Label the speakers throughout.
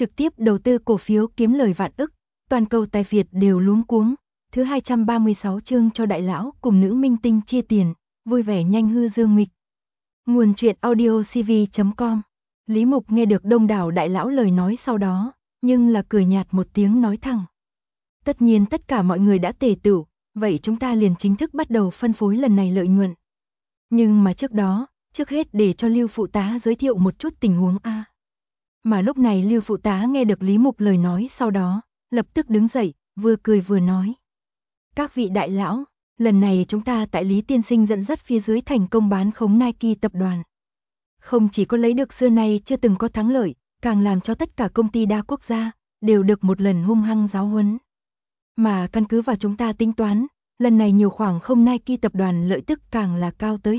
Speaker 1: trực tiếp đầu tư cổ phiếu kiếm lời vạn ức, toàn cầu tài Việt đều luống cuống. Thứ 236 chương cho đại lão cùng nữ minh tinh chia tiền, vui vẻ nhanh hư dương nghịch. Nguồn truyện audio cv.com. Lý Mục nghe được đông đảo đại lão lời nói sau đó, nhưng là cười nhạt một tiếng nói thẳng. Tất nhiên tất cả mọi người đã tề tựu, vậy chúng ta liền chính thức bắt đầu phân phối lần này lợi nhuận. Nhưng mà trước đó, trước hết để cho Lưu phụ tá giới thiệu một chút tình huống A. Mà lúc này Lưu phụ tá nghe được Lý Mục lời nói sau đó, lập tức đứng dậy, vừa cười vừa nói. Các vị đại lão, lần này chúng ta tại Lý Tiên Sinh dẫn dắt phía dưới thành công bán khống Nike tập đoàn. Không chỉ có lấy được xưa nay chưa từng có thắng lợi, càng làm cho tất cả công ty đa quốc gia đều được một lần hung hăng giáo huấn. Mà căn cứ vào chúng ta tính toán, lần này nhiều khoảng không Nike tập đoàn lợi tức càng là cao tới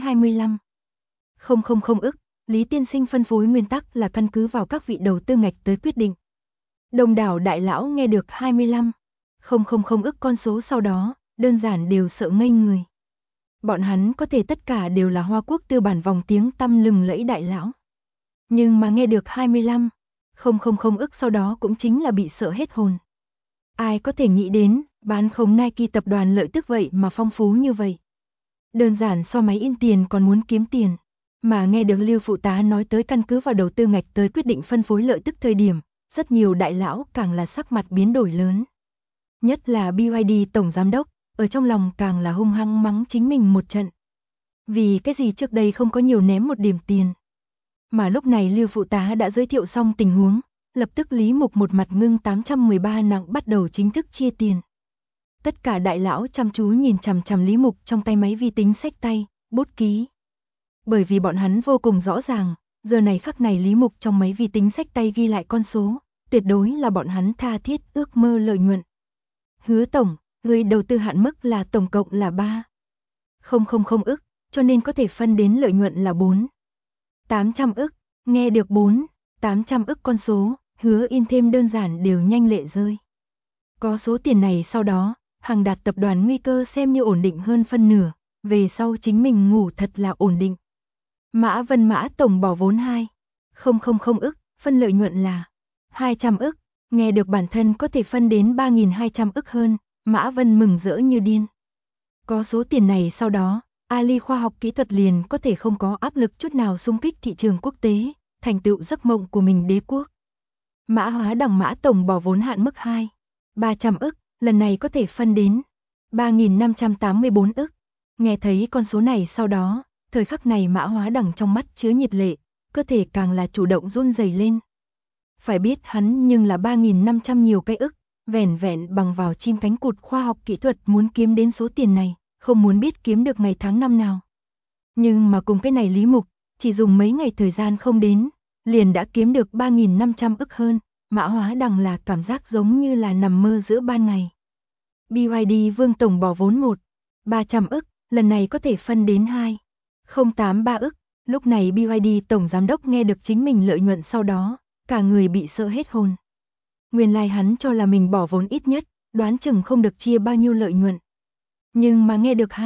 Speaker 1: 25,000 ức. Lý Tiên Sinh phân phối nguyên tắc là căn cứ vào các vị đầu tư ngạch tới quyết định. Đông đảo đại lão nghe được 25,000 ức con số sau đó, đơn giản đều sợ ngây người. Bọn hắn có thể tất cả đều là Hoa Quốc tư bản vòng tiếng tăm lừng lẫy đại lão. Nhưng mà nghe được 25,000 ức sau đó cũng chính là bị sợ hết hồn. Ai có thể nghĩ đến, bán khống Nike tập đoàn lợi tức vậy mà phong phú như vậy. Đơn giản so máy in tiền còn muốn kiếm tiền. Mà nghe được Lưu phụ tá nói tới căn cứ vào đầu tư ngạch tới quyết định phân phối lợi tức thời điểm, rất nhiều đại lão càng là sắc mặt biến đổi lớn. Nhất là BYD tổng giám đốc, ở trong lòng càng là hung hăng mắng chính mình một trận. Vì cái gì trước đây không có nhiều ném một điểm tiền. Mà lúc này Lưu phụ tá đã giới thiệu xong tình huống, lập tức Lý Mục một mặt ngưng 813 nặng bắt đầu chính thức chia tiền. Tất cả đại lão chăm chú nhìn chằm chằm Lý Mục trong tay máy vi tính xách tay, bút ký. Bởi vì bọn hắn vô cùng rõ ràng, giờ này khắc này Lý Mục trong máy vi tính xách tay ghi lại con số, tuyệt đối là bọn hắn tha thiết ước mơ lợi nhuận. Hứa tổng, người đầu tư hạn mức là tổng cộng là 3,000 ức, cho nên có thể phân đến lợi nhuận là 4,800 ức, nghe được 4,800 ức con số, Hứa In thêm đơn giản đều nhanh lệ rơi. Có số tiền này sau đó, Hằng Đạt tập đoàn nguy cơ xem như ổn định hơn phân nửa, về sau chính mình ngủ thật là ổn định. Mã Vân Mã tổng bỏ vốn 2,000 ức, phân lợi nhuận là 200 ức, nghe được bản thân có thể phân đến 3.200 ức hơn, Mã Vân mừng rỡ như điên. Có số tiền này sau đó, Ali khoa học kỹ thuật liền có thể không có áp lực chút nào xung kích thị trường quốc tế, thành tựu giấc mộng của mình đế quốc. Mã Hóa Đằng Mã tổng bỏ vốn hạn mức 300 ức, lần này có thể phân đến 3.584 ức. Nghe thấy con số này sau đó, thời khắc này Mã Hóa Đằng trong mắt chứa nhiệt lệ, cơ thể càng là chủ động run rẩy lên. Phải biết hắn nhưng là 3.500 nhiều cái ức, vẻn vẹn bằng vào chim cánh cụt khoa học kỹ thuật muốn kiếm đến số tiền này, không muốn biết kiếm được ngày tháng năm nào. Nhưng mà cùng cái này Lý Mục, chỉ dùng mấy ngày thời gian không đến, liền đã kiếm được 3.500 ức hơn, Mã Hóa Đằng là cảm giác giống như là nằm mơ giữa ban ngày. BYD Vương tổng bỏ vốn 300 ức, lần này có thể phân đến 2,083 ức. Lúc này BYD tổng giám đốc nghe được chính mình lợi nhuận sau đó, cả người bị sợ hết hồn. Nguyên lai hắn cho là mình bỏ vốn ít nhất, đoán chừng không được chia bao nhiêu lợi nhuận. Nhưng mà nghe được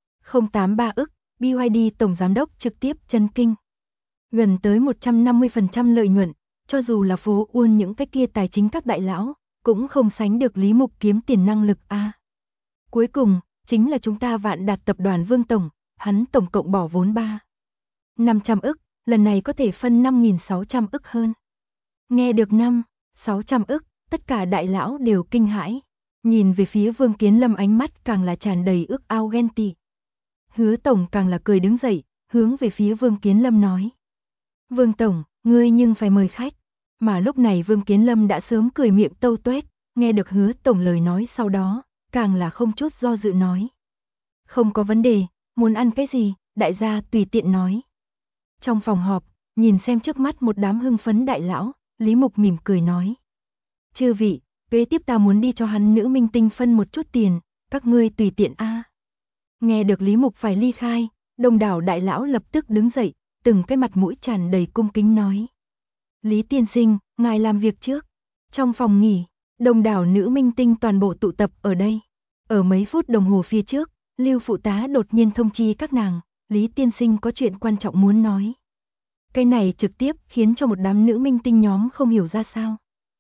Speaker 1: 2,083 ức, BYD tổng giám đốc trực tiếp chấn kinh. Gần tới 150% lợi nhuận, cho dù là phố Uôn những cái kia tài chính các đại lão, cũng không sánh được Lý Mục kiếm tiền năng lực a. Cuối cùng, chính là chúng ta Vạn Đạt tập đoàn Vương tổng, hắn tổng cộng bỏ vốn 3.500 ức, lần này có thể phân 5.600 ức hơn. Nghe được 5.600 ức, tất cả đại lão đều kinh hãi, nhìn về phía Vương Kiến Lâm ánh mắt càng là tràn đầy ước ao ghen tị. Hứa tổng càng là cười đứng dậy, hướng về phía Vương Kiến Lâm nói: "Vương tổng, ngươi nhưng phải mời khách." Mà lúc này Vương Kiến Lâm đã sớm cười miệng tâu tuét, nghe được Hứa tổng lời nói sau đó, càng là không chút do dự nói: "Không có vấn đề, muốn ăn cái gì, đại gia tùy tiện nói." Trong phòng họp, nhìn xem trước mắt một đám hưng phấn đại lão, Lý Mục mỉm cười nói: "Chư vị, kế tiếp ta muốn đi cho hắn nữ minh tinh phân một chút tiền, các ngươi tùy tiện a." Nghe được Lý Mục phải ly khai, đông đảo đại lão lập tức đứng dậy, từng cái mặt mũi tràn đầy cung kính nói: "Lý tiên sinh, ngài làm việc trước." Trong phòng nghỉ, đông đảo nữ minh tinh toàn bộ tụ tập ở đây. Ở mấy phút đồng hồ phía trước, Lưu phụ tá đột nhiên thông chi các nàng, Lý tiên sinh có chuyện quan trọng muốn nói. Cái này trực tiếp khiến cho một đám nữ minh tinh nhóm không hiểu ra sao.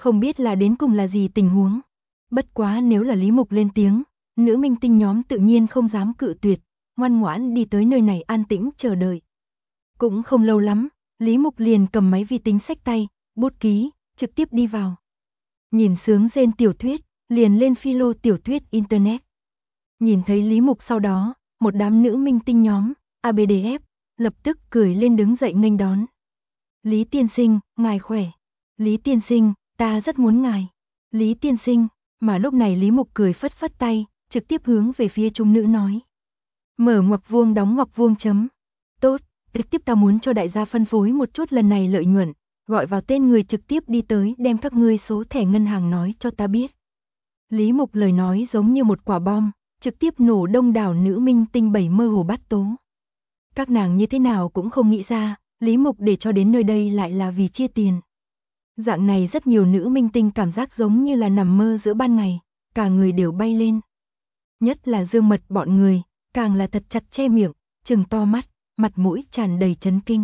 Speaker 1: Không biết là đến cùng là gì tình huống. Bất quá nếu là Lý Mục lên tiếng, nữ minh tinh nhóm tự nhiên không dám cự tuyệt, ngoan ngoãn đi tới nơi này an tĩnh chờ đợi. Cũng không lâu lắm, Lý Mục liền cầm máy vi tính xách tay, bút ký, trực tiếp đi vào. Nhìn sướng rên tiểu thuyết, liền lên philo tiểu thuyết internet. Nhìn thấy Lý Mục sau đó, một đám nữ minh tinh nhóm, ABDF, lập tức cười lên đứng dậy nghênh đón. Lý tiên sinh, ngài khỏe. Lý tiên sinh, ta rất muốn ngài. Lý tiên sinh, mà lúc này Lý Mục cười phất phất tay, trực tiếp hướng về phía chúng nữ nói. Mở ngoặc vuông đóng ngoặc vuông chấm. Tốt, trực tiếp ta muốn cho đại gia phân phối một chút lần này lợi nhuận, gọi vào tên người trực tiếp đi tới đem các ngươi số thẻ ngân hàng nói cho ta biết. Lý Mục lời nói giống như một quả bom, trực tiếp nổ đông đảo nữ minh tinh bảy mơ hồ bát tố. Các nàng như thế nào cũng không nghĩ ra, Lý Mục để cho đến nơi đây lại là vì chia tiền. Dạng này rất nhiều nữ minh tinh cảm giác giống như là nằm mơ giữa ban ngày, cả người đều bay lên. Nhất là Dương Mật bọn người, càng là thật chặt che miệng, trừng to mắt, mặt mũi tràn đầy chấn kinh.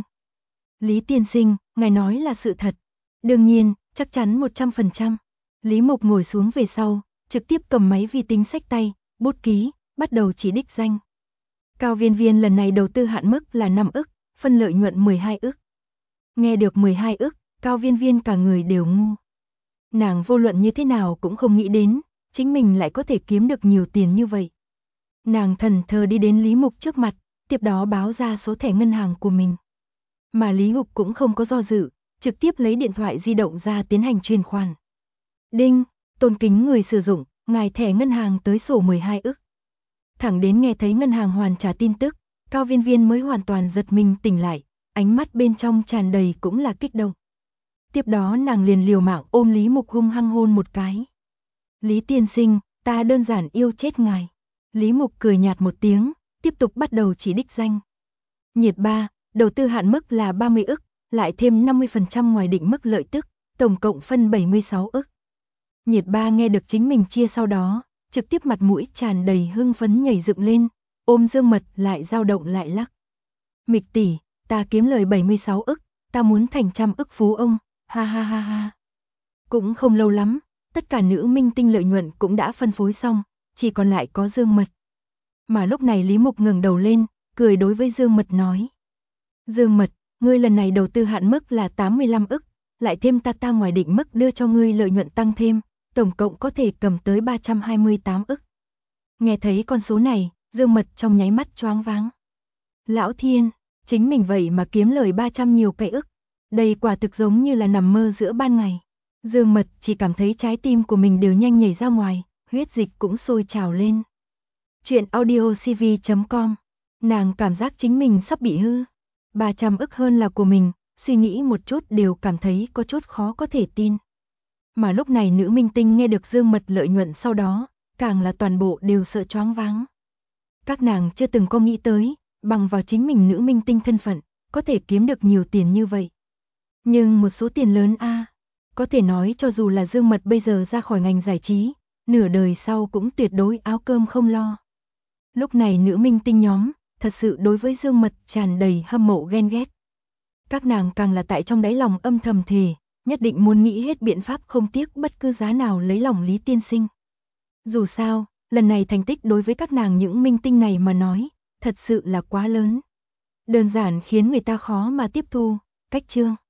Speaker 1: Lý tiên sinh, ngài nói là sự thật. Đương nhiên, chắc chắn 100%. Lý Mục ngồi xuống về sau, trực tiếp cầm máy vi tính xách tay, bút ký, bắt đầu chỉ đích danh. Cao Viên Viên lần này đầu tư hạn mức là 5 ức, phân lợi nhuận 12 ức. Nghe được 12 ức, Cao Viên Viên cả người đều ngu. Nàng vô luận như thế nào cũng không nghĩ đến, chính mình lại có thể kiếm được nhiều tiền như vậy. Nàng thần thờ đi đến Lý Mục trước mặt, tiếp đó báo ra số thẻ ngân hàng của mình. Mà Lý Mục cũng không có do dự, trực tiếp lấy điện thoại di động ra tiến hành chuyển khoản. Đinh, tôn kính người sử dụng, ngài thẻ ngân hàng tới sổ 12 ức. Thẳng đến nghe thấy ngân hàng hoàn trả tin tức, Cao Viên Viên mới hoàn toàn giật mình tỉnh lại, ánh mắt bên trong tràn đầy cũng là kích động. Tiếp đó nàng liền liều mạng ôm Lý Mục hung hăng hôn một cái. Lý tiên sinh, ta đơn giản yêu chết ngài. Lý Mục cười nhạt một tiếng, tiếp tục bắt đầu chỉ đích danh. Nhiệt 3, đầu tư hạn mức là 30 ức, lại thêm 50% ngoài định mức lợi tức, tổng cộng phân 76 ức. Nhiệt 3 nghe được chính mình chia sau đó, trực tiếp mặt mũi tràn đầy hưng phấn nhảy dựng lên, ôm Dương Mật lại dao động lại lắc. Mịch tỷ, ta kiếm lời 76 ức, ta muốn thành 100 ức phú ông, ha ha ha ha. Cũng không lâu lắm, tất cả nữ minh tinh lợi nhuận cũng đã phân phối xong, chỉ còn lại có Dương Mật. Mà lúc này Lý Mục ngẩng đầu lên, cười đối với Dương Mật nói. Dương Mật, ngươi lần này đầu tư hạn mức là 85 ức, lại thêm ta ngoài định mức đưa cho ngươi lợi nhuận tăng thêm, tổng cộng có thể cầm tới 328 ức. Nghe thấy con số này, Dương Mật trong nháy mắt choáng váng. Lão thiên, chính mình vậy mà kiếm lời 300 nhiều cây ức. Đây quả thực giống như là nằm mơ giữa ban ngày. Dương Mật chỉ cảm thấy trái tim của mình đều nhanh nhảy ra ngoài, huyết dịch cũng sôi trào lên. Chuyện audiocv.com. Nàng cảm giác chính mình sắp bị hư. 300 ức hơn là của mình, suy nghĩ một chút đều cảm thấy có chút khó có thể tin. Mà lúc này nữ minh tinh nghe được Dương Mật lợi nhuận sau đó, càng là toàn bộ đều sợ choáng váng. Các nàng chưa từng có nghĩ tới, bằng vào chính mình nữ minh tinh thân phận, có thể kiếm được nhiều tiền như vậy. Nhưng một số tiền lớn a, có thể nói cho dù là Dương Mật bây giờ ra khỏi ngành giải trí, nửa đời sau cũng tuyệt đối áo cơm không lo. Lúc này nữ minh tinh nhóm, thật sự đối với Dương Mật tràn đầy hâm mộ ghen ghét. Các nàng càng là tại trong đáy lòng âm thầm thề, nhất định muốn nghĩ hết biện pháp không tiếc bất cứ giá nào lấy lòng Lý tiên sinh. Dù sao, lần này thành tích đối với các nàng những minh tinh này mà nói, thật sự là quá lớn. Đơn giản khiến người ta khó mà tiếp thu. Cách chương